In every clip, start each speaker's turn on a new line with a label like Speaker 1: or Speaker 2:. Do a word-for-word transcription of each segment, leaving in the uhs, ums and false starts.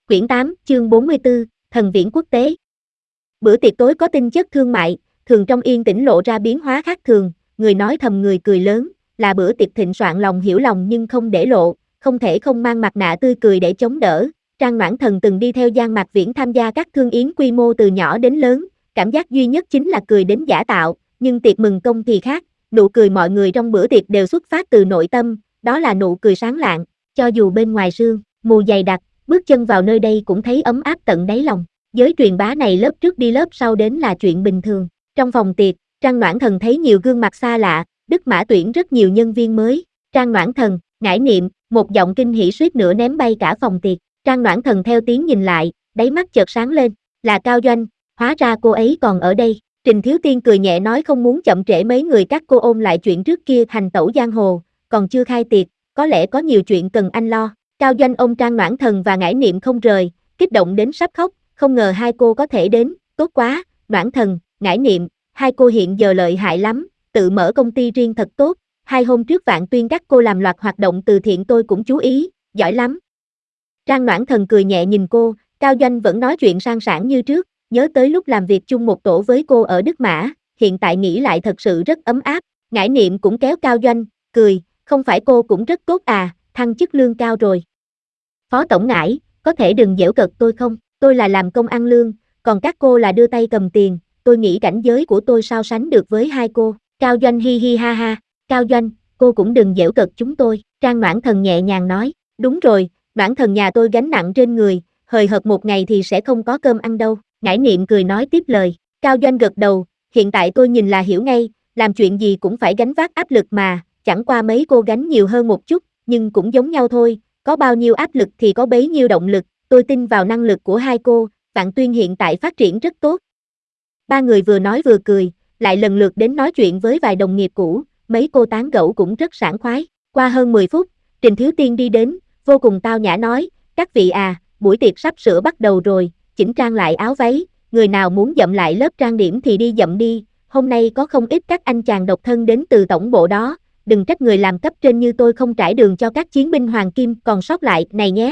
Speaker 1: Quyển tám, chương bốn mươi tư, Thần viễn quốc tế. Bữa tiệc tối có tinh chất thương mại, thường trong yên tĩnh lộ ra biến hóa khác thường, người nói thầm người cười lớn, là bữa tiệc thịnh soạn lòng hiểu lòng nhưng không để lộ, không thể không mang mặt nạ tươi cười để chống đỡ. Trang Noãn Thần từng đi theo Giang Mạc Viễn tham gia các thương yến quy mô từ nhỏ đến lớn, cảm giác duy nhất chính là cười đến giả tạo, nhưng tiệc mừng công thì khác, nụ cười mọi người trong bữa tiệc đều xuất phát từ nội tâm, đó là nụ cười sáng lạng, cho dù bên ngoài sương mù dày đặc, bước chân vào nơi đây cũng thấy ấm áp tận đáy lòng. Giới truyền bá này lớp trước đi lớp sau đến là chuyện bình thường. Trong phòng tiệc, Trang Noãn Thần thấy nhiều gương mặt xa lạ, Đức Mã tuyển rất nhiều nhân viên mới. Trang Noãn Thần, ngải niệm, một giọng kinh hỉ suýt nữa ném bay cả phòng tiệc. Trang Noãn Thần theo tiếng nhìn lại, đáy mắt chợt sáng lên, là Cao Doanh, hóa ra cô ấy còn ở đây. Trình Thiếu Tiên cười nhẹ nói không muốn chậm trễ mấy người các cô ôm lại chuyện trước kia hành tẩu giang hồ, còn chưa khai tiệc, có lẽ có nhiều chuyện cần anh lo. Cao Doanh ôm Trang Noãn Thần và ngải niệm không rời, kích động đến sắp khóc, không ngờ hai cô có thể đến, tốt quá, Noãn Thần, ngải niệm, hai cô hiện giờ lợi hại lắm, tự mở công ty riêng thật tốt, hai hôm trước Vạn Tuyên các cô làm loạt hoạt động từ thiện tôi cũng chú ý, giỏi lắm. Trang Noãn Thần cười nhẹ nhìn cô, Cao Doanh vẫn nói chuyện sang sảng như trước, nhớ tới lúc làm việc chung một tổ với cô ở Đức Mã, hiện tại nghĩ lại thật sự rất ấm áp, ngải niệm cũng kéo Cao Doanh, cười, không phải cô cũng rất tốt à, thăng chức lương cao rồi. Phó Tổng Ngải, có thể đừng giễu cợt tôi không, tôi là làm công ăn lương, còn các cô là đưa tay cầm tiền, tôi nghĩ cảnh giới của tôi sao sánh được với hai cô. Cao Doanh hi hi ha ha, Cao Doanh, cô cũng đừng giễu cợt chúng tôi, Trang Noãn Thần nhẹ nhàng nói, đúng rồi, Noãn Thần nhà tôi gánh nặng trên người, hời hợt một ngày thì sẽ không có cơm ăn đâu, ngải niệm cười nói tiếp lời, Cao Doanh gật đầu, hiện tại tôi nhìn là hiểu ngay, làm chuyện gì cũng phải gánh vác áp lực mà, chẳng qua mấy cô gánh nhiều hơn một chút, nhưng cũng giống nhau thôi, có bao nhiêu áp lực thì có bấy nhiêu động lực, tôi tin vào năng lực của hai cô, Vạn Tuyên hiện tại phát triển rất tốt. Ba người vừa nói vừa cười, lại lần lượt đến nói chuyện với vài đồng nghiệp cũ, mấy cô tán gẫu cũng rất sảng khoái. Qua hơn mười phút, Trình Thiếu Tiên đi đến, vô cùng tao nhã nói, các vị à, buổi tiệc sắp sửa bắt đầu rồi, chỉnh trang lại áo váy, người nào muốn dậm lại lớp trang điểm thì đi dậm đi, hôm nay có không ít các anh chàng độc thân đến từ tổng bộ đó, đừng trách người làm cấp trên như tôi không trải đường cho các chiến binh hoàng kim còn sót lại này nhé.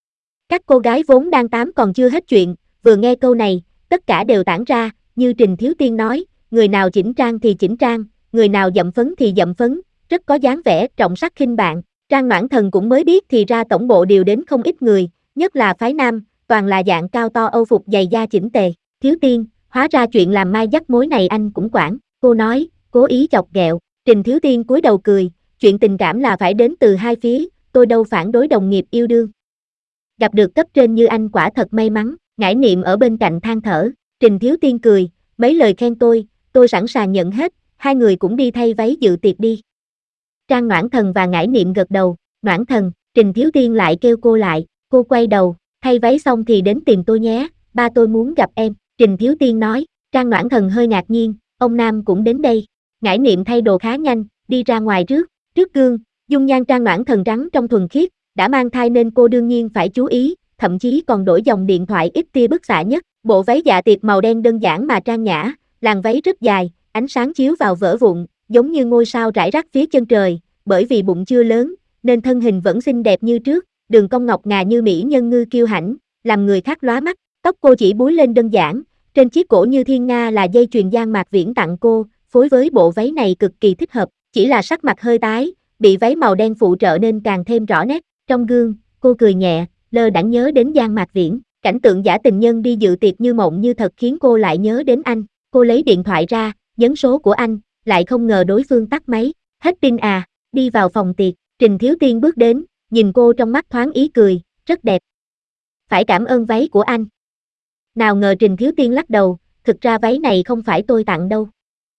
Speaker 1: Các cô gái vốn đang tám còn chưa hết chuyện, vừa nghe câu này, tất cả đều tản ra, như Trình Thiếu Tiên nói, người nào chỉnh trang thì chỉnh trang, người nào dậm phấn thì dậm phấn, rất có dáng vẻ trọng sắc khinh bạn. Trang Noãn Thần cũng mới biết thì ra tổng bộ đều đến không ít người, nhất là phái nam, toàn là dạng cao to âu phục dày da chỉnh tề. Thiếu Tiên, hóa ra chuyện làm mai dắt mối này anh cũng quản, cô nói, cố ý chọc ghẹo. Trình Thiếu Tiên cúi đầu cười, chuyện tình cảm là phải đến từ hai phía, tôi đâu phản đối đồng nghiệp yêu đương. Gặp được cấp trên như anh quả thật may mắn, ngải niệm ở bên cạnh than thở, Trình Thiếu Tiên cười, mấy lời khen tôi, tôi sẵn sàng nhận hết, hai người cũng đi thay váy dự tiệc đi. Trang Noãn Thần và ngải niệm gật đầu, Noãn Thần, Trình Thiếu Tiên lại kêu cô lại, cô quay đầu, thay váy xong thì đến tìm tôi nhé, ba tôi muốn gặp em, Trình Thiếu Tiên nói, Trang Noãn Thần hơi ngạc nhiên, ông Nam cũng đến đây. Ngải niệm thay đồ khá nhanh, đi ra ngoài trước, trước gương, dung nhan Trang Noãn Thần trắng trong thuần khiết, đã mang thai nên cô đương nhiên phải chú ý, thậm chí còn đổi dòng điện thoại ít tia bức xạ nhất, bộ váy dạ tiệc màu đen đơn giản mà trang nhã, làn váy rất dài, ánh sáng chiếu vào vỡ vụn, giống như ngôi sao rải rác phía chân trời, bởi vì bụng chưa lớn, nên thân hình vẫn xinh đẹp như trước, đường cong ngọc ngà như mỹ nhân ngư kiêu hãnh, làm người khác lóa mắt, tóc cô chỉ búi lên đơn giản, trên chiếc cổ như thiên nga là dây chuyền Giang Mạc Viễn tặng cô, phối với bộ váy này cực kỳ thích hợp, chỉ là sắc mặt hơi tái, bị váy màu đen phụ trợ nên càng thêm rõ nét. Trong gương, cô cười nhẹ, lơ đãng nhớ đến Giang Mạc Viễn, cảnh tượng giả tình nhân đi dự tiệc như mộng như thật khiến cô lại nhớ đến anh. Cô lấy điện thoại ra, nhấn số của anh, lại không ngờ đối phương tắt máy, hết pin à, đi vào phòng tiệc, Trình Thiếu Tiên bước đến, nhìn cô trong mắt thoáng ý cười, rất đẹp. Phải cảm ơn váy của anh. Nào ngờ Trình Thiếu Tiên lắc đầu, thực ra váy này không phải tôi tặng đâu.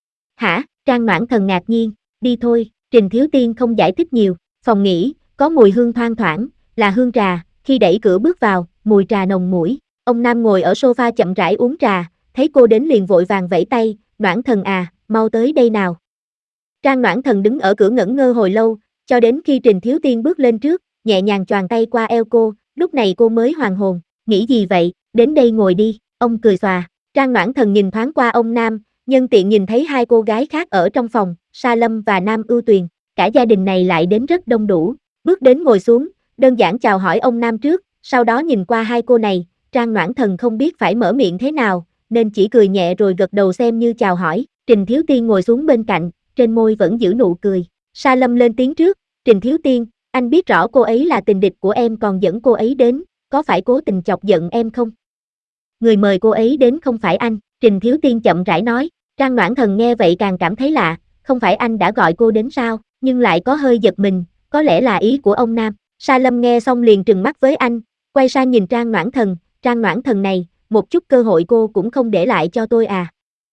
Speaker 1: Hả? Trang Noãn Thần ngạc nhiên, đi thôi, Trình Thiếu Tiên không giải thích nhiều, phòng nghỉ, có mùi hương thoang thoảng, là hương trà, khi đẩy cửa bước vào, mùi trà nồng mũi, ông Nam ngồi ở sofa chậm rãi uống trà, thấy cô đến liền vội vàng vẫy tay, Noãn Thần à, mau tới đây nào. Trang Noãn Thần đứng ở cửa ngẩn ngơ hồi lâu, cho đến khi Trình Thiếu Tiên bước lên trước, nhẹ nhàng choàng tay qua eo cô, lúc này cô mới hoàn hồn, nghĩ gì vậy, đến đây ngồi đi, ông cười xòa. Trang Noãn Thần nhìn thoáng qua ông Nam, nhân tiện nhìn thấy hai cô gái khác ở trong phòng, Sa Lâm và Nam Ưu Tuyền, cả gia đình này lại đến rất đông đủ, bước đến ngồi xuống, đơn giản chào hỏi ông Nam trước, sau đó nhìn qua hai cô này, Trang Noãn Thần không biết phải mở miệng thế nào, nên chỉ cười nhẹ rồi gật đầu xem như chào hỏi. Trình Thiếu Tiên ngồi xuống bên cạnh, trên môi vẫn giữ nụ cười. Sa Lâm lên tiếng trước, Trình Thiếu Tiên, anh biết rõ cô ấy là tình địch của em còn dẫn cô ấy đến, có phải cố tình chọc giận em không? Người mời cô ấy đến không phải anh, Trình Thiếu Tiên chậm rãi nói. Trang Noãn Thần nghe vậy càng cảm thấy lạ, không phải anh đã gọi cô đến sao, nhưng lại có hơi giật mình, có lẽ là ý của ông Nam. Sa Lâm nghe xong liền trừng mắt với anh, quay sang nhìn Trang Noãn Thần, Trang Noãn Thần này, một chút cơ hội cô cũng không để lại cho tôi à?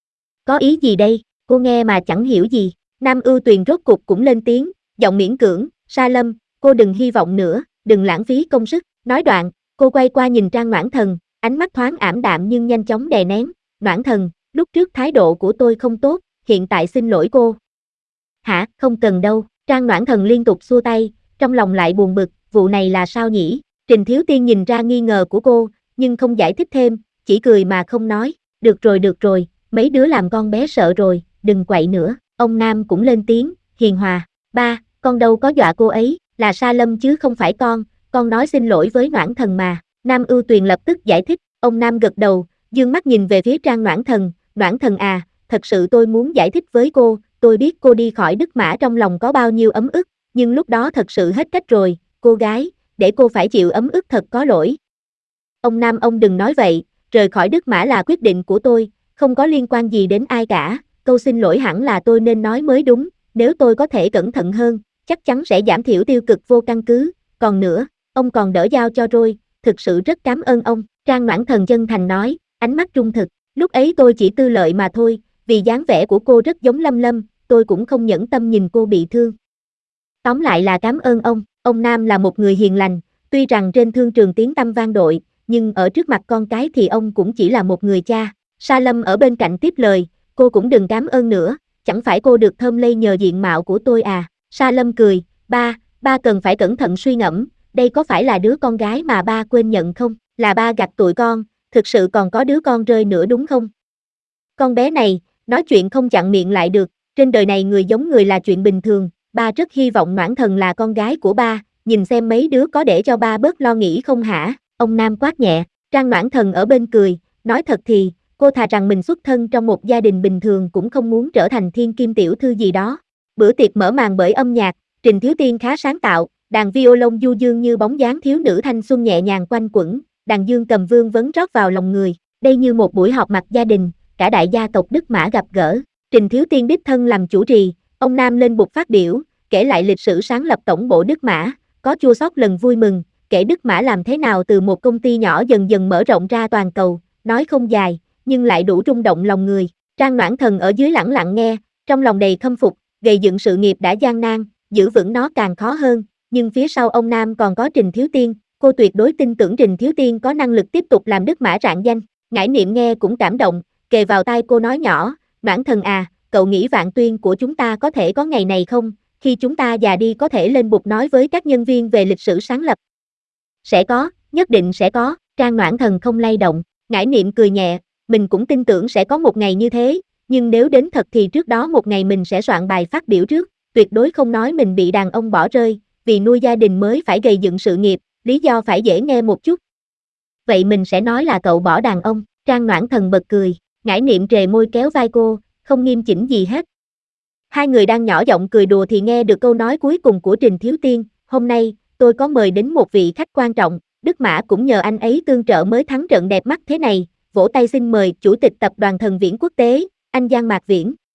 Speaker 1: Có ý gì đây, cô nghe mà chẳng hiểu gì. Nam Ưu Tuyền rốt cục cũng lên tiếng, giọng miễn cưỡng, Sa Lâm, cô đừng hy vọng nữa, đừng lãng phí công sức. Nói đoạn, cô quay qua nhìn Trang Noãn Thần, ánh mắt thoáng ảm đạm nhưng nhanh chóng đè nén. Noãn Thần, lúc trước thái độ của tôi không tốt, hiện tại xin lỗi cô. Hả, không cần đâu. Trang Noãn Thần liên tục xua tay, trong lòng lại buồn bực, vụ này là sao nhỉ? Trình Thiếu Tiên nhìn ra nghi ngờ của cô, nhưng không giải thích thêm, chỉ cười mà không nói. Được rồi được rồi, mấy đứa làm con bé sợ rồi, đừng quậy nữa. Ông Nam cũng lên tiếng, hiền hòa. Ba, con đâu có dọa cô ấy, là Sa Lâm chứ không phải con, con nói xin lỗi với Noãn Thần mà. Nam Ưu Tuyền lập tức giải thích, ông Nam gật đầu, dương mắt nhìn về phía Trang Noãn Thần, Noãn Thần à, thật sự tôi muốn giải thích với cô, tôi biết cô đi khỏi Đức Mã trong lòng có bao nhiêu ấm ức, nhưng lúc đó thật sự hết cách rồi, cô gái, để cô phải chịu ấm ức thật có lỗi. Ông Nam ông đừng nói vậy, rời khỏi Đức Mã là quyết định của tôi, không có liên quan gì đến ai cả, câu xin lỗi hẳn là tôi nên nói mới đúng, nếu tôi có thể cẩn thận hơn, chắc chắn sẽ giảm thiểu tiêu cực vô căn cứ, còn nữa, ông còn đỡ giao cho rồi, thực sự rất cảm ơn ông, Trang Noãn Thần chân thành nói, ánh mắt trung thực, lúc ấy tôi chỉ tư lợi mà thôi, vì dáng vẻ của cô rất giống Lâm Lâm, tôi cũng không nhẫn tâm nhìn cô bị thương. Tóm lại là cảm ơn ông, ông Nam là một người hiền lành, tuy rằng trên thương trường tiếng tăm vang dội, nhưng ở trước mặt con cái thì ông cũng chỉ là một người cha. Sa Lâm ở bên cạnh tiếp lời, cô cũng đừng cảm ơn nữa, chẳng phải cô được thơm lây nhờ diện mạo của tôi à. Sa Lâm cười, ba, ba cần phải cẩn thận suy ngẫm, đây có phải là đứa con gái mà ba quên nhận không, là ba gạt tụi con, thực sự còn có đứa con rơi nữa đúng không? Con bé này, nói chuyện không chặn miệng lại được, trên đời này người giống người là chuyện bình thường, ba rất hy vọng Noãn Thần là con gái của ba, nhìn xem mấy đứa có để cho ba bớt lo nghĩ không hả, ông Nam quát nhẹ, Trang Noãn Thần ở bên cười, nói thật thì, cô thà rằng mình xuất thân trong một gia đình bình thường cũng không muốn trở thành thiên kim tiểu thư gì đó. Bữa tiệc mở màn bởi âm nhạc, Trình Thiếu Tiên khá sáng tạo, đàn violon du dương như bóng dáng thiếu nữ thanh xuân nhẹ nhàng quanh quẩn, đàn dương cầm vương vấn rót vào lòng người, đây như một buổi họp mặt gia đình, cả đại gia tộc Đức Mã gặp gỡ. Trình Thiếu Tiên đích thân làm chủ trì, ông Nam lên bục phát biểu, kể lại lịch sử sáng lập tổng bộ Đức Mã, có chua xót lần vui mừng, kể Đức Mã làm thế nào từ một công ty nhỏ dần dần mở rộng ra toàn cầu, nói không dài, nhưng lại đủ rung động lòng người. Trang Noãn Thần ở dưới lẳng lặng nghe, trong lòng đầy khâm phục, gây dựng sự nghiệp đã gian nan, giữ vững nó càng khó hơn, nhưng phía sau ông Nam còn có Trình Thiếu Tiên, cô tuyệt đối tin tưởng Trình Thiếu Tiên có năng lực tiếp tục làm Đức Mã rạng danh. Ngải Niệm nghe cũng cảm động, kề vào tai cô nói nhỏ, Noãn Thần à, cậu nghĩ Vạn Tuyên của chúng ta có thể có ngày này không, khi chúng ta già đi có thể lên bục nói với các nhân viên về lịch sử sáng lập. Sẽ có, nhất định sẽ có, Trang Noãn Thần không lay động, Ngải Niệm cười nhẹ, mình cũng tin tưởng sẽ có một ngày như thế, nhưng nếu đến thật thì trước đó một ngày mình sẽ soạn bài phát biểu trước, tuyệt đối không nói mình bị đàn ông bỏ rơi, vì nuôi gia đình mới phải gầy dựng sự nghiệp, lý do phải dễ nghe một chút. Vậy mình sẽ nói là cậu bỏ đàn ông, Trang Noãn Thần bật cười, Ngải Niệm trề môi kéo vai cô, không nghiêm chỉnh gì hết. Hai người đang nhỏ giọng cười đùa thì nghe được câu nói cuối cùng của Trình Thiếu Tiên, hôm nay, tôi có mời đến một vị khách quan trọng, Đức Mã cũng nhờ anh ấy tương trợ mới thắng trận đẹp mắt thế này, vỗ tay xin mời Chủ tịch Tập đoàn Thần Viễn Quốc tế, anh Giang Mạc Viễn.